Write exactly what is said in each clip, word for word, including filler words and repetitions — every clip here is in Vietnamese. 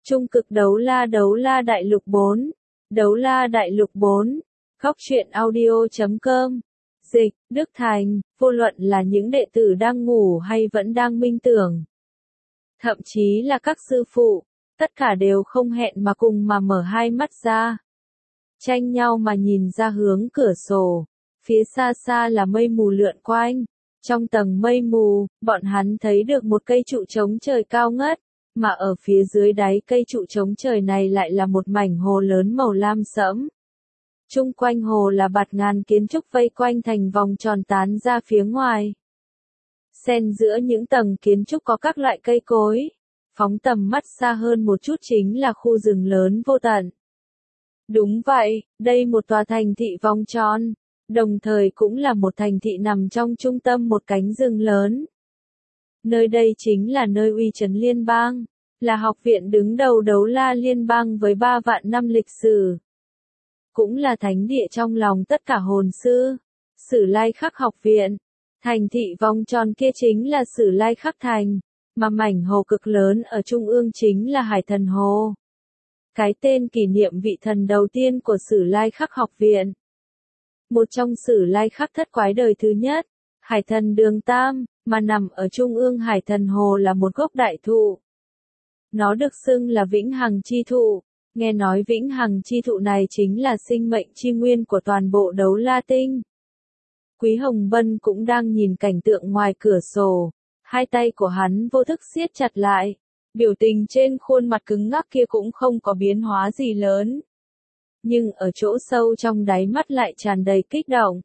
Trung cực đấu la đấu la đại lục bốn. Đấu la đại lục bốn. Góc truyện audio chấm com. Dịch, Đức Thành, vô luận là những đệ tử đang ngủ hay vẫn đang minh tưởng. Thậm chí là các sư phụ, tất cả đều không hẹn mà cùng mà mở hai mắt ra. Tranh nhau mà nhìn ra hướng cửa sổ. Phía xa xa là mây mù lượn quanh. Trong tầng mây mù, bọn hắn thấy được một cây trụ trống trời cao ngất, mà ở phía dưới đáy cây trụ trống trời này lại là một mảnh hồ lớn màu lam sẫm. Chung quanh hồ là bạt ngàn kiến trúc vây quanh thành vòng tròn tán ra phía ngoài. Xen giữa những tầng kiến trúc có các loại cây cối. Phóng tầm mắt xa hơn một chút chính là khu rừng lớn vô tận. Đúng vậy, đây một tòa thành thị vòng tròn, đồng thời cũng là một thành thị nằm trong trung tâm một cánh rừng lớn. Nơi đây chính là nơi uy chấn liên bang, là học viện đứng đầu đấu la liên bang với ba vạn năm lịch sử. Cũng là thánh địa trong lòng tất cả hồn sư, Sử Lai Khắc học viện. Thành thị vòng tròn kia chính là Sử Lai Khắc thành, mà mảnh hồ cực lớn ở trung ương chính là Hải Thần Hồ. Cái tên kỷ niệm vị thần đầu tiên của Sử Lai Khắc học viện. Một trong Sử Lai Khắc thất quái đời thứ nhất, Hải Thần Đường Tam, mà nằm ở trung ương Hải Thần Hồ là một gốc đại thụ. Nó được xưng là vĩnh hằng chi thụ, nghe nói vĩnh hằng chi thụ này chính là sinh mệnh chi nguyên của toàn bộ đấu la tinh. Quý Hồng Bân cũng đang nhìn cảnh tượng ngoài cửa sổ, hai tay của hắn vô thức siết chặt lại, biểu tình trên khuôn mặt cứng ngắc kia cũng không có biến hóa gì lớn. Nhưng ở chỗ sâu trong đáy mắt lại tràn đầy kích động.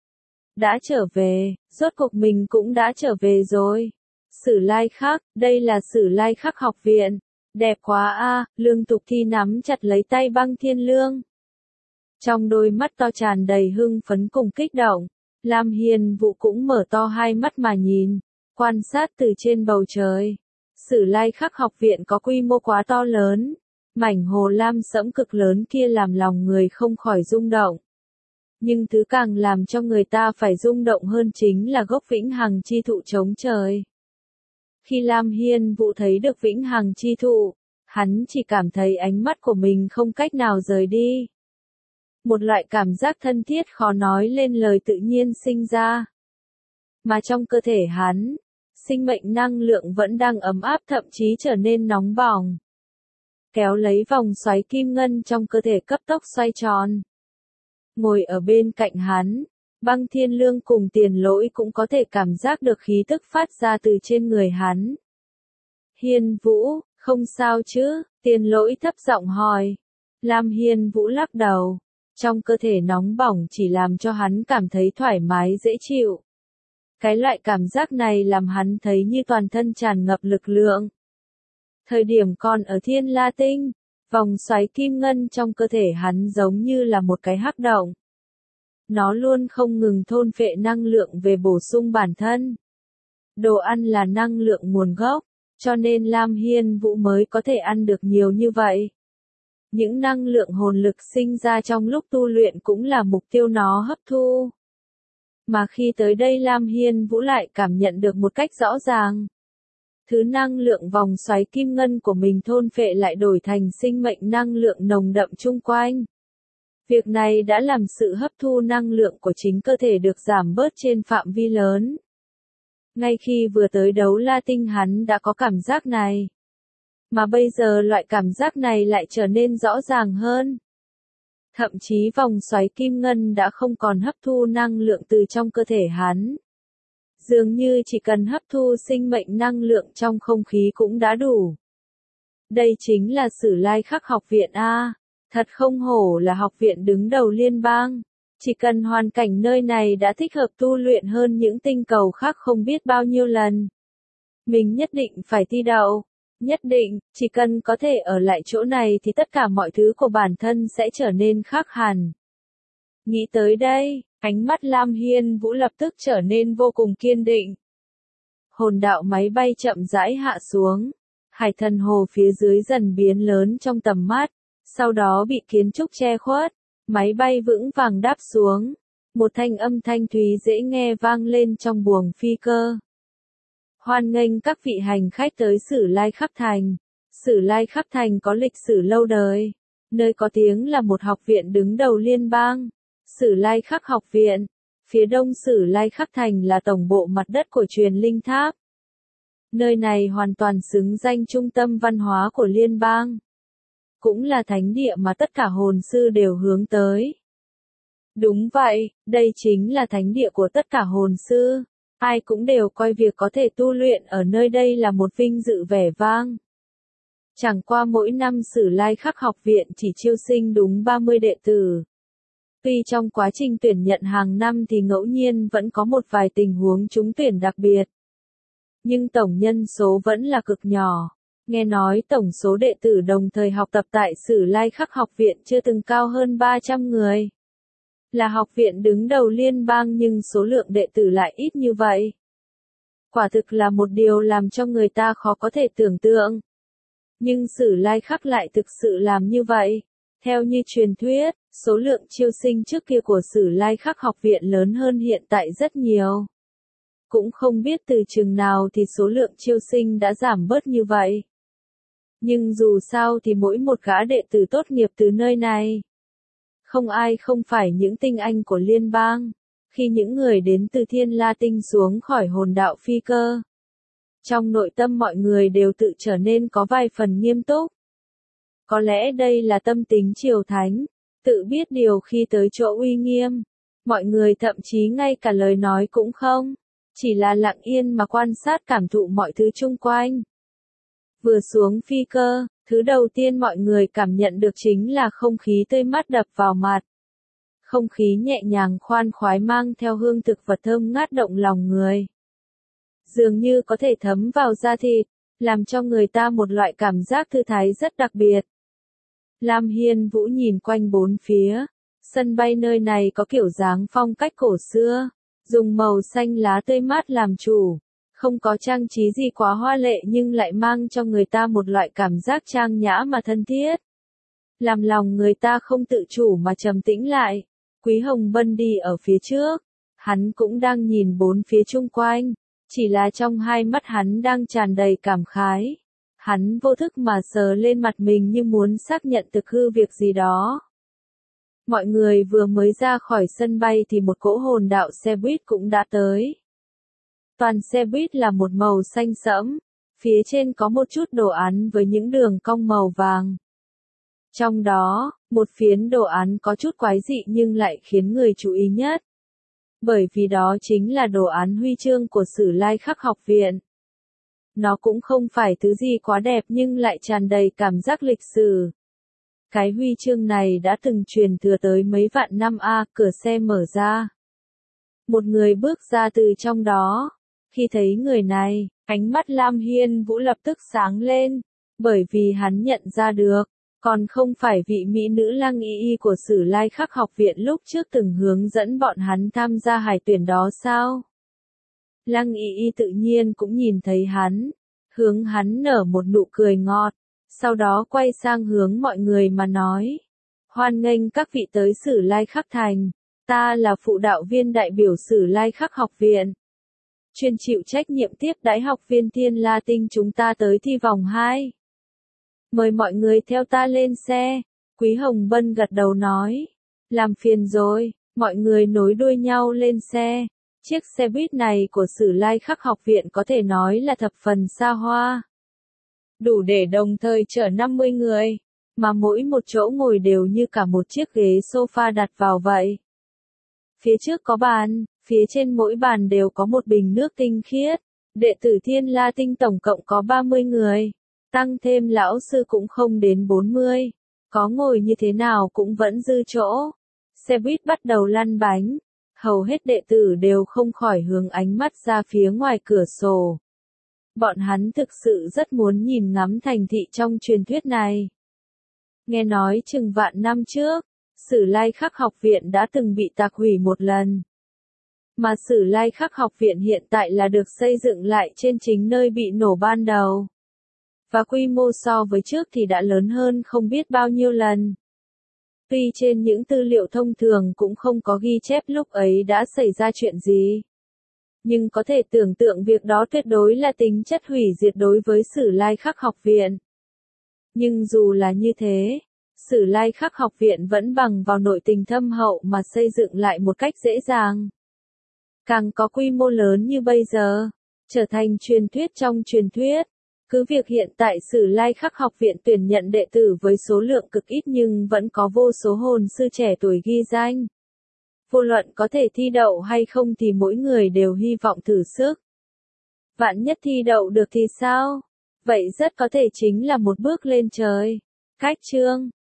Đã trở về, rốt cuộc mình cũng đã trở về rồi. Sử Lai Khắc, đây là Sử Lai Khắc học viện. Đẹp quá a, à, Lương Tục Thi nắm chặt lấy tay Băng Thiên Lương. Trong đôi mắt to tràn đầy hưng phấn cùng kích động, Lam Hiên Vũ cũng mở to hai mắt mà nhìn, quan sát từ trên bầu trời. Sử Lai Khắc học viện có quy mô quá to lớn, mảnh hồ lam sẫm cực lớn kia làm lòng người không khỏi rung động. Nhưng thứ càng làm cho người ta phải rung động hơn chính là gốc vĩnh hằng chi thụ chống trời. Khi Lam Hiên Vũ thấy được vĩnh hằng chi thụ, hắn chỉ cảm thấy ánh mắt của mình không cách nào rời đi. Một loại cảm giác thân thiết khó nói lên lời tự nhiên sinh ra. Mà trong cơ thể hắn, sinh mệnh năng lượng vẫn đang ấm áp thậm chí trở nên nóng bỏng. Kéo lấy vòng xoáy kim ngân trong cơ thể cấp tốc xoay tròn. Ngồi ở bên cạnh hắn, Băng Thiên Lương cùng Tiền Lỗi cũng có thể cảm giác được khí tức phát ra từ trên người hắn. Hiên Vũ, không sao chứ? Tiền Lỗi thấp giọng hỏi. Lam Hiên Vũ lắc đầu. Trong cơ thể nóng bỏng chỉ làm cho hắn cảm thấy thoải mái dễ chịu. Cái loại cảm giác này làm hắn thấy như toàn thân tràn ngập lực lượng. Thời điểm còn ở Thiên La Tinh, vòng xoáy kim ngân trong cơ thể hắn giống như là một cái hắc động. Nó luôn không ngừng thôn phệ năng lượng về bổ sung bản thân. Đồ ăn là năng lượng nguồn gốc, cho nên Lam Hiên Vũ mới có thể ăn được nhiều như vậy. Những năng lượng hồn lực sinh ra trong lúc tu luyện cũng là mục tiêu nó hấp thu. Mà khi tới đây Lam Hiên Vũ lại cảm nhận được một cách rõ ràng. Thứ năng lượng vòng xoáy kim ngân của mình thôn phệ lại đổi thành sinh mệnh năng lượng nồng đậm chung quanh. Việc này đã làm sự hấp thu năng lượng của chính cơ thể được giảm bớt trên phạm vi lớn. Ngay khi vừa tới đấu la tinh hắn đã có cảm giác này. Mà bây giờ loại cảm giác này lại trở nên rõ ràng hơn. Thậm chí vòng xoáy kim ngân đã không còn hấp thu năng lượng từ trong cơ thể hắn. Dường như chỉ cần hấp thu sinh mệnh năng lượng trong không khí cũng đã đủ. Đây chính là Sử Lai Khắc học viện A. Thật không hổ là học viện đứng đầu liên bang. Chỉ cần hoàn cảnh nơi này đã thích hợp tu luyện hơn những tinh cầu khác không biết bao nhiêu lần. Mình nhất định phải thi đậu. Nhất định, chỉ cần có thể ở lại chỗ này thì tất cả mọi thứ của bản thân sẽ trở nên khác hẳn. Nghĩ tới đây, ánh mắt Lam Hiên Vũ lập tức trở nên vô cùng kiên định. Hồn đạo máy bay chậm rãi hạ xuống. Hải Thần Hồ phía dưới dần biến lớn trong tầm mắt, sau đó bị kiến trúc che khuất. Máy bay vững vàng đáp xuống. Một thanh âm thanh thúy dễ nghe vang lên trong buồng phi cơ. Hoan nghênh các vị hành khách tới Sử Lai Khắc thành. Sử Lai Khắc Thành có lịch sử lâu đời, nơi có tiếng là một học viện đứng đầu liên bang, Sử Lai Khắc học viện. Phía đông Sử Lai Khắc Thành là tổng bộ mặt đất của truyền linh tháp. Nơi này hoàn toàn xứng danh trung tâm văn hóa của liên bang. Cũng là thánh địa mà tất cả hồn sư đều hướng tới. Đúng vậy, đây chính là thánh địa của tất cả hồn sư. Ai cũng đều coi việc có thể tu luyện ở nơi đây là một vinh dự vẻ vang. Chẳng qua mỗi năm Sử Lai Khắc học viện chỉ chiêu sinh đúng ba mươi đệ tử. Tuy trong quá trình tuyển nhận hàng năm thì ngẫu nhiên vẫn có một vài tình huống trúng tuyển đặc biệt. Nhưng tổng nhân số vẫn là cực nhỏ. Nghe nói tổng số đệ tử đồng thời học tập tại Sử Lai Khắc học viện chưa từng cao hơn ba trăm người. Là học viện đứng đầu liên bang nhưng số lượng đệ tử lại ít như vậy. Quả thực là một điều làm cho người ta khó có thể tưởng tượng. Nhưng Sử Lai Khắc lại thực sự làm như vậy. Theo như truyền thuyết, số lượng chiêu sinh trước kia của Sử Lai Khắc học viện lớn hơn hiện tại rất nhiều. Cũng không biết từ chừng nào thì số lượng chiêu sinh đã giảm bớt như vậy. Nhưng dù sao thì mỗi một gã đệ tử tốt nghiệp từ nơi này. Không ai không phải những tinh anh của liên bang. Khi những người đến từ Thiên La Tinh xuống khỏi hồn đạo phi cơ. Trong nội tâm mọi người đều tự trở nên có vài phần nghiêm túc. Có lẽ đây là tâm tính triều thánh, tự biết điều khi tới chỗ uy nghiêm. Mọi người thậm chí ngay cả lời nói cũng không, chỉ là lặng yên mà quan sát cảm thụ mọi thứ chung quanh. Vừa xuống phi cơ, thứ đầu tiên mọi người cảm nhận được chính là không khí tươi mát đập vào mặt. Không khí nhẹ nhàng khoan khoái mang theo hương thực vật thơm ngát động lòng người. Dường như có thể thấm vào da thịt, làm cho người ta một loại cảm giác thư thái rất đặc biệt. Lam Hiên Vũ nhìn quanh bốn phía, sân bay nơi này có kiểu dáng phong cách cổ xưa, dùng màu xanh lá tươi mát làm chủ, không có trang trí gì quá hoa lệ nhưng lại mang cho người ta một loại cảm giác trang nhã mà thân thiết. Làm lòng người ta không tự chủ mà trầm tĩnh lại. Quý Hồng Bân đi ở phía trước, hắn cũng đang nhìn bốn phía chung quanh, chỉ là trong hai mắt hắn đang tràn đầy cảm khái. Hắn vô thức mà sờ lên mặt mình như muốn xác nhận thực hư việc gì đó. Mọi người vừa mới ra khỏi sân bay thì một cỗ hồn đạo xe buýt cũng đã tới. Toàn xe buýt là một màu xanh sẫm, phía trên có một chút đồ án với những đường cong màu vàng. Trong đó, một phiến đồ án có chút quái dị nhưng lại khiến người chú ý nhất. Bởi vì đó chính là đồ án huy chương của Sử Lai Khắc học viện. Nó cũng không phải thứ gì quá đẹp nhưng lại tràn đầy cảm giác lịch sử. Cái huy chương này đã từng truyền thừa tới mấy vạn năm a, cửa xe mở ra. Một người bước ra từ trong đó. Khi thấy người này, ánh mắt Lam Hiên Vũ lập tức sáng lên, bởi vì hắn nhận ra được, còn không phải vị mỹ nữ Lăng Y Y của Sử Lai Khắc học viện lúc trước từng hướng dẫn bọn hắn tham gia hải tuyển đó sao? Lăng Y Y tự nhiên cũng nhìn thấy hắn, hướng hắn nở một nụ cười ngọt, sau đó quay sang hướng mọi người mà nói. Hoan nghênh các vị tới Sử Lai Khắc Thành, ta là phụ đạo viên đại biểu Sử Lai Khắc học viện. Chuyên chịu trách nhiệm tiếp đãi học viên Thiên La Tinh chúng ta tới thi vòng hai. Mời mọi người theo ta lên xe. Quý Hồng Bân gật đầu nói. Làm phiền rồi, mọi người nối đuôi nhau lên xe. Chiếc xe buýt này của Sử Lai Khắc học viện có thể nói là thập phần xa hoa. Đủ để đồng thời chở năm mươi người, mà mỗi một chỗ ngồi đều như cả một chiếc ghế sofa đặt vào vậy. Phía trước có bàn, phía trên mỗi bàn đều có một bình nước tinh khiết. Đệ tử Thiên La Tinh tổng cộng có ba mươi người, tăng thêm lão sư cũng không đến bốn mươi. Có ngồi như thế nào cũng vẫn dư chỗ. Xe buýt bắt đầu lăn bánh. Hầu hết đệ tử đều không khỏi hướng ánh mắt ra phía ngoài cửa sổ. Bọn hắn thực sự rất muốn nhìn ngắm thành thị trong truyền thuyết này. Nghe nói chừng vạn năm trước, Sử Lai Khắc học viện đã từng bị tạc hủy một lần. Mà Sử Lai Khắc học viện hiện tại là được xây dựng lại trên chính nơi bị nổ ban đầu. Và quy mô so với trước thì đã lớn hơn không biết bao nhiêu lần. Tuy trên những tư liệu thông thường cũng không có ghi chép lúc ấy đã xảy ra chuyện gì. Nhưng có thể tưởng tượng việc đó tuyệt đối là tính chất hủy diệt đối với Sử Lai Khắc học viện. Nhưng dù là như thế, Sử Lai Khắc học viện vẫn bằng vào nội tình thâm hậu mà xây dựng lại một cách dễ dàng. Càng có quy mô lớn như bây giờ, trở thành truyền thuyết trong truyền thuyết. Cứ việc hiện tại Sử Lai Khắc học viện tuyển nhận đệ tử với số lượng cực ít nhưng vẫn có vô số hồn sư trẻ tuổi ghi danh. Vô luận có thể thi đậu hay không thì mỗi người đều hy vọng thử sức. Vạn nhất thi đậu được thì sao? Vậy rất có thể chính là một bước lên trời. Cách chương